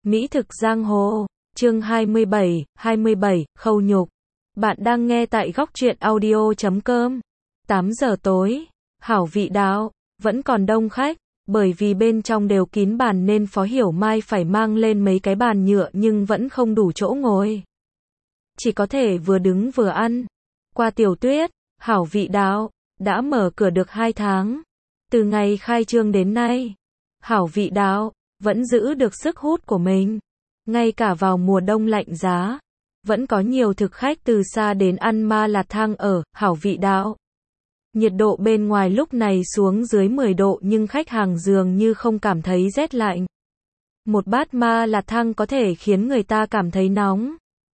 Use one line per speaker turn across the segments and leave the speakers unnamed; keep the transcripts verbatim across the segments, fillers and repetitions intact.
Mỹ thực giang hồ, chương hai mươi bảy, hai mươi bảy, khâu nhục. Bạn đang nghe tại góc truyện audio chấm com. tám giờ tối, Hảo Vị Đáo, vẫn còn đông khách, bởi vì bên trong đều kín bàn nên Phó Hiểu Mai phải mang lên mấy cái bàn nhựa nhưng vẫn không đủ chỗ ngồi. Chỉ có thể vừa đứng vừa ăn. Qua Tiểu Tuyết, Hảo Vị Đáo đã mở cửa được hai tháng. Từ ngày khai trương đến nay, Hảo Vị Đáo vẫn giữ được sức hút của mình. Ngay cả vào mùa đông lạnh giá, vẫn có nhiều thực khách từ xa đến ăn ma lạt thang ở Hảo Vị Đáo. Nhiệt độ bên ngoài lúc này xuống dưới mười độ nhưng khách hàng dường như không cảm thấy rét lạnh. Một bát ma lạt thang có thể khiến người ta cảm thấy nóng.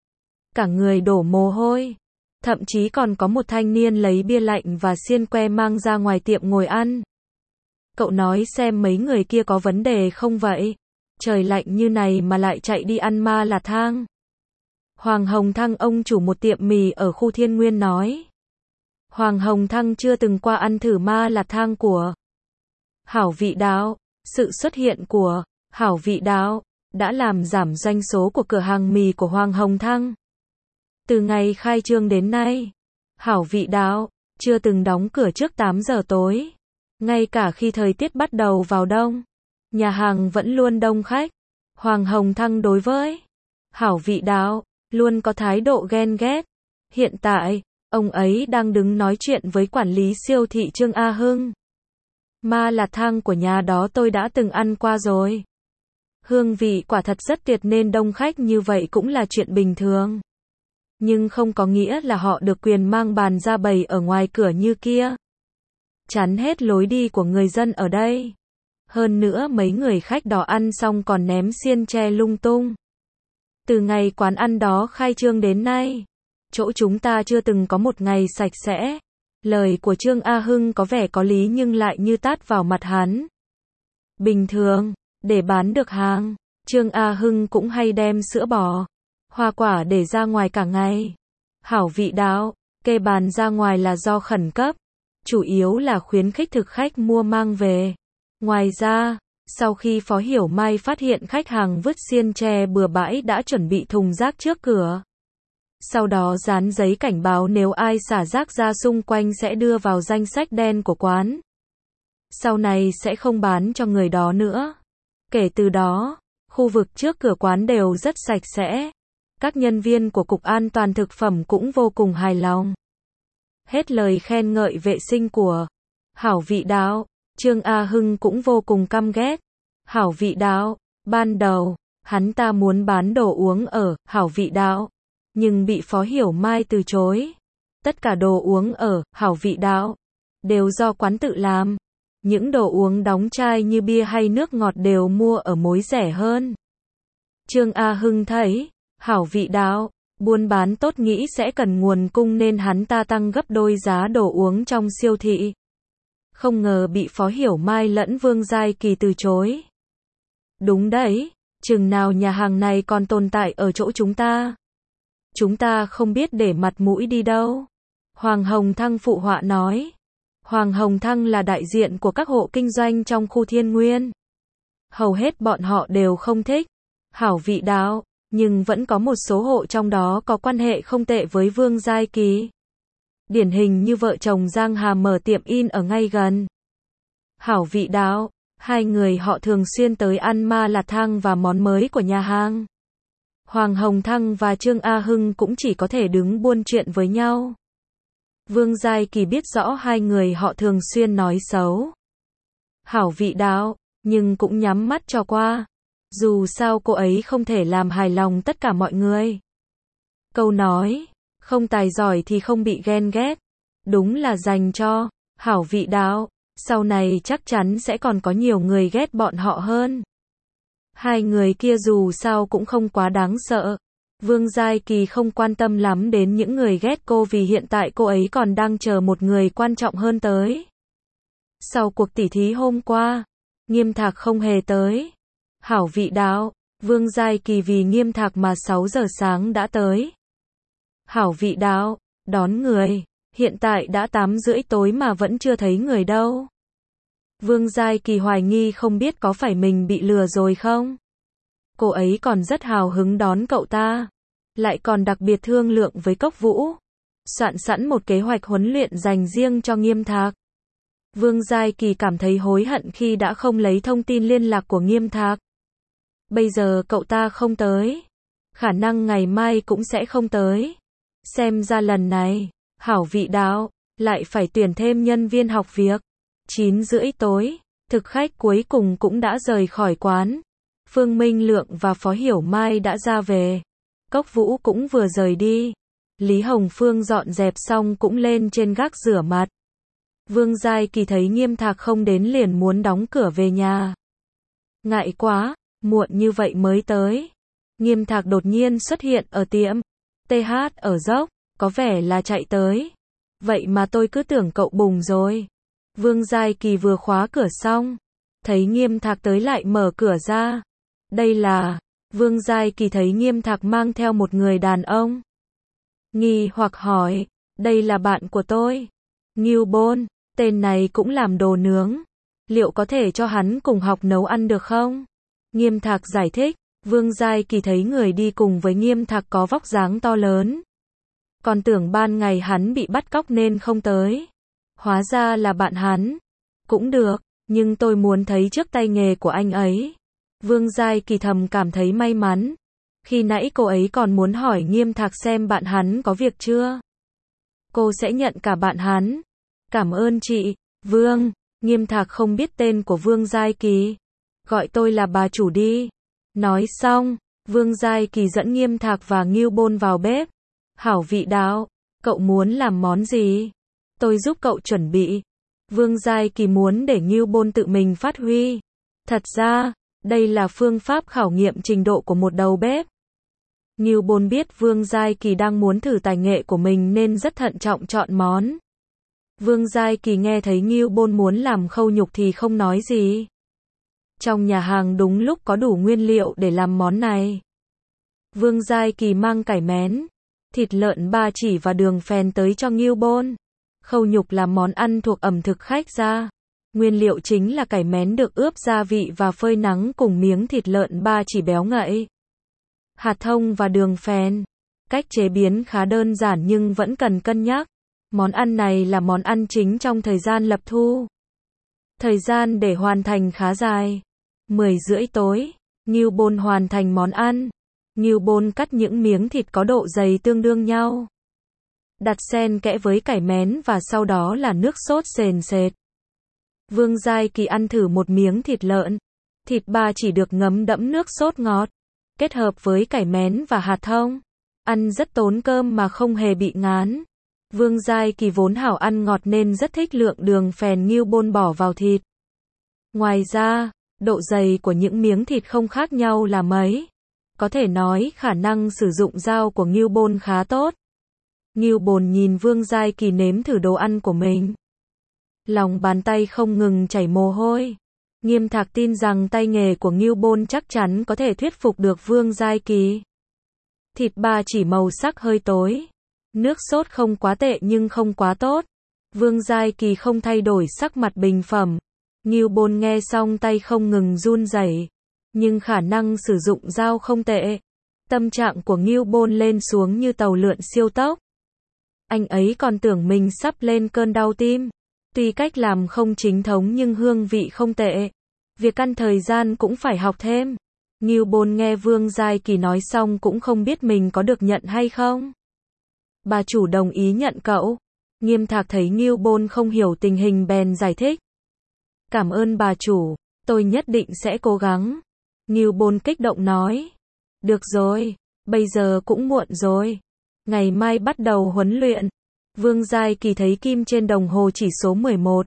Cả người đổ mồ hôi. Thậm chí còn có một thanh niên lấy bia lạnh và xiên que mang ra ngoài tiệm ngồi ăn. Cậu nói xem mấy người kia có vấn đề không vậy? Trời lạnh như này mà lại chạy đi ăn ma lạt thang. Hoàng Hồng Thăng, ông chủ một tiệm mì ở khu Thiên Nguyên nói. Hoàng Hồng Thăng chưa từng qua ăn thử ma lạt thang của Hảo Vị Đáo. Sự xuất hiện của Hảo Vị Đáo đã làm giảm doanh số của cửa hàng mì của Hoàng Hồng Thăng. Từ ngày khai trương đến nay, Hảo Vị Đáo chưa từng đóng cửa trước tám giờ tối. Ngay cả khi thời tiết bắt đầu vào đông, nhà hàng vẫn luôn đông khách. Hoàng Hồng Thăng đối với Hảo Vị Đáo luôn có thái độ ghen ghét. Hiện tại, ông ấy đang đứng nói chuyện với quản lý siêu thị Trương A Hưng. Ma lạt thang của nhà đó tôi đã từng ăn qua rồi. Hương vị quả thật rất tuyệt nên đông khách như vậy cũng là chuyện bình thường. Nhưng không có nghĩa là họ được quyền mang bàn ra bày ở ngoài cửa như kia. Chắn hết lối đi của người dân ở đây. Hơn nữa mấy người khách đó ăn xong còn ném xiên tre lung tung. Từ ngày quán ăn đó khai trương đến nay, chỗ chúng ta chưa từng có một ngày sạch sẽ. Lời của Trương A Hưng có vẻ có lý nhưng lại như tát vào mặt hắn. Bình thường, để bán được hàng, Trương A Hưng cũng hay đem sữa bò, hoa quả để ra ngoài cả ngày. Hảo Vị Đáo kê bàn ra ngoài là do khẩn cấp, chủ yếu là khuyến khích thực khách mua mang về. Ngoài ra, sau khi Phó Hiểu Mai phát hiện khách hàng vứt xiên tre bừa bãi đã chuẩn bị thùng rác trước cửa. Sau đó dán giấy cảnh báo nếu ai xả rác ra xung quanh sẽ đưa vào danh sách đen của quán. Sau này sẽ không bán cho người đó nữa. Kể từ đó, khu vực trước cửa quán đều rất sạch sẽ. Các nhân viên của Cục An toàn Thực phẩm cũng vô cùng hài lòng. Hết lời khen ngợi vệ sinh của Hảo Vị Đáo, Trương A Hưng cũng vô cùng căm ghét. Hảo Vị Đáo, ban đầu, hắn ta muốn bán đồ uống ở Hảo Vị Đáo, nhưng bị Phó Hiểu Mai từ chối. Tất cả đồ uống ở Hảo Vị Đáo đều do quán tự làm. Những đồ uống đóng chai như bia hay nước ngọt đều mua ở mối rẻ hơn. Trương A Hưng thấy Hảo Vị Đáo buôn bán tốt nghĩ sẽ cần nguồn cung nên hắn ta tăng gấp đôi giá đồ uống trong siêu thị. Không ngờ bị Phó Hiểu Mai lẫn Vương Giai Kỳ từ chối. Đúng đấy, chừng nào nhà hàng này còn tồn tại ở chỗ chúng ta, chúng ta không biết để mặt mũi đi đâu. Hoàng Hồng Thăng phụ họa nói. Hoàng Hồng Thăng là đại diện của các hộ kinh doanh trong khu Thiên Nguyên. Hầu hết bọn họ đều không thích Hảo Vị Đáo, nhưng vẫn có một số hộ trong đó có quan hệ không tệ với Vương Giai Kỳ. Điển hình như vợ chồng Giang Hà mở tiệm in ở ngay gần Hảo Vị Đáo. Hai người họ thường xuyên tới ăn ma lạt thang và món mới của nhà hàng. Hoàng Hồng Thăng và Trương A Hưng cũng chỉ có thể đứng buôn chuyện với nhau. Vương Giai Kỳ biết rõ hai người họ thường xuyên nói xấu Hảo Vị Đáo, nhưng cũng nhắm mắt cho qua. Dù sao cô ấy không thể làm hài lòng tất cả mọi người. Câu nói, không tài giỏi thì không bị ghen ghét, đúng là dành cho Hảo Vị Đáo. Sau này chắc chắn sẽ còn có nhiều người ghét bọn họ hơn. Hai người kia dù sao cũng không quá đáng sợ. Vương Giai Kỳ không quan tâm lắm đến những người ghét cô vì hiện tại cô ấy còn đang chờ một người quan trọng hơn tới. Sau cuộc tỉ thí hôm qua, Nghiêm Thạc không hề tới Hảo Vị Đáo. Vương Giai Kỳ vì Nghiêm Thạc mà sáu giờ sáng đã tới Hảo Vị Đáo đón người. Hiện tại đã tám rưỡi tối mà vẫn chưa thấy người đâu. Vương Giai Kỳ hoài nghi không biết có phải mình bị lừa rồi không. cô ấy còn rất hào hứng đón cậu ta. Lại còn đặc biệt thương lượng với Cốc Vũ. Soạn sẵn một kế hoạch huấn luyện dành riêng cho Nghiêm Thạc. Vương Giai Kỳ cảm thấy hối hận khi đã không lấy thông tin liên lạc của Nghiêm Thạc. Bây giờ cậu ta không tới. Khả năng ngày mai cũng sẽ không tới. Xem ra lần này, Hảo Vị Đạo lại phải tuyển thêm nhân viên học việc. chín rưỡi tối, thực khách cuối cùng cũng đã rời khỏi quán. Phương Minh Lượng và Phó Hiểu Mai đã ra về. Cốc Vũ cũng vừa rời đi. Lý Hồng Phương dọn dẹp xong cũng lên trên gác rửa mặt. Vương Giai Kỳ thấy Nghiêm Thạc không đến liền muốn đóng cửa về nhà. Ngại quá, muộn như vậy mới tới. Nghiêm Thạc đột nhiên xuất hiện ở tiệm tê hát ở dốc, có vẻ là chạy tới. Vậy mà tôi cứ tưởng cậu bùng rồi. Vương Giai Kỳ vừa khóa cửa xong, thấy Nghiêm Thạc tới lại mở cửa ra. Đây là... Vương Giai Kỳ thấy Nghiêm Thạc mang theo một người đàn ông. Nghi hoặc hỏi, đây là bạn của tôi. Ngưu Bôn, tên này cũng làm đồ nướng. Liệu có thể cho hắn cùng học nấu ăn được không? Nghiêm Thạc giải thích. Vương Giai Kỳ thấy người đi cùng với Nghiêm Thạc có vóc dáng to lớn. Còn tưởng ban ngày hắn bị bắt cóc nên không tới. Hóa ra là bạn hắn. Cũng được, nhưng tôi muốn thấy trước tay nghề của anh ấy. Vương Giai Kỳ thầm cảm thấy may mắn. Khi nãy cô ấy còn muốn hỏi Nghiêm Thạc xem bạn hắn có việc chưa. Cô sẽ nhận cả bạn hắn. Cảm ơn chị, Vương. Nghiêm Thạc không biết tên của Vương Giai Kỳ. Gọi tôi là bà chủ đi. Nói xong, Vương Giai Kỳ dẫn Nghiêm Thạc và Ngưu Bôn vào bếp. Hảo Vị Đạo, cậu muốn làm món gì? Tôi giúp cậu chuẩn bị. Vương Giai Kỳ muốn để Ngưu Bôn tự mình phát huy. Thật ra, đây là phương pháp khảo nghiệm trình độ của một đầu bếp. Ngưu Bôn biết Vương Giai Kỳ đang muốn thử tài nghệ của mình nên rất thận trọng chọn món. Vương Giai Kỳ nghe thấy Ngưu Bôn muốn làm khâu nhục thì không nói gì. Trong nhà hàng đúng lúc có đủ nguyên liệu để làm món này. Vương Giai Kỳ mang cải mén, thịt lợn ba chỉ và đường phèn tới cho Ngưu Bôn. Khâu nhục là món ăn thuộc ẩm thực khách gia. Nguyên liệu chính là cải mén được ướp gia vị và phơi nắng cùng miếng thịt lợn ba chỉ béo ngậy, hạt thông và đường phèn. Cách chế biến khá đơn giản nhưng vẫn cần cân nhắc. Món ăn này là món ăn chính trong thời gian lập thu. Thời gian để hoàn thành khá dài. mười rưỡi tối, Ngưu Bôn hoàn thành món ăn. Ngưu Bôn cắt những miếng thịt có độ dày tương đương nhau. Đặt xen kẽ với cải mén và sau đó là nước sốt sền sệt. Vương Giai Kỳ ăn thử một miếng thịt lợn. Thịt ba chỉ được ngấm đẫm nước sốt ngọt. Kết hợp với cải mén và hạt thông. Ăn rất tốn cơm mà không hề bị ngán. Vương Giai Kỳ vốn hảo ăn ngọt nên rất thích lượng đường phèn Ngưu Bôn bỏ vào thịt. Ngoài ra, độ dày của những miếng thịt không khác nhau là mấy. Có thể nói khả năng sử dụng dao của Ngưu Bôn khá tốt. Ngưu Bôn nhìn Vương Giai Kỳ nếm thử đồ ăn của mình. Lòng bàn tay không ngừng chảy mồ hôi. Nghiêm Thạc tin rằng tay nghề của Ngưu Bôn chắc chắn có thể thuyết phục được Vương Giai Kỳ. Thịt ba chỉ màu sắc hơi tối. Nước sốt không quá tệ nhưng không quá tốt. Vương Giai Kỳ không thay đổi sắc mặt bình phẩm. Ngưu Bôn nghe xong tay không ngừng run rẩy, nhưng khả năng sử dụng dao không tệ. Tâm trạng của Ngưu Bôn lên xuống như tàu lượn siêu tốc. Anh ấy còn tưởng mình sắp lên cơn đau tim. Tuy cách làm không chính thống nhưng hương vị không tệ. Việc ăn thời gian cũng phải học thêm. Ngưu Bôn nghe Vương Giai Kỳ nói xong cũng không biết mình có được nhận hay không. Bà chủ đồng ý nhận cậu. Nghiêm Thạc thấy Ngưu Bôn không hiểu tình hình bèn giải thích. Cảm ơn bà chủ, tôi nhất định sẽ cố gắng. Ngưu Bôn kích động nói. Được rồi, bây giờ cũng muộn rồi. Ngày mai bắt đầu huấn luyện. Vương Giai Kỳ thấy kim trên đồng hồ chỉ số mười một.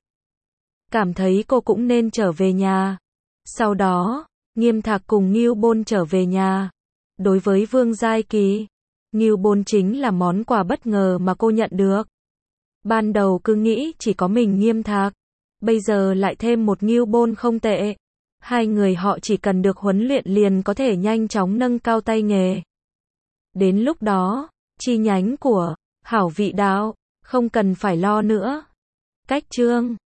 Cảm thấy cô cũng nên trở về nhà. Sau đó, Nghiêm Thạc cùng Ngưu Bôn trở về nhà. Đối với Vương Giai Kỳ, Ngưu Bôn chính là món quà bất ngờ mà cô nhận được. Ban đầu cứ nghĩ chỉ có mình Nghiêm Thạc. Bây giờ lại thêm một Ngưu Bôn không tệ. Hai người họ chỉ cần được huấn luyện liền có thể nhanh chóng nâng cao tay nghề. Đến lúc đó, chi nhánh của Hảo Vị Đạo không cần phải lo nữa. Cách chương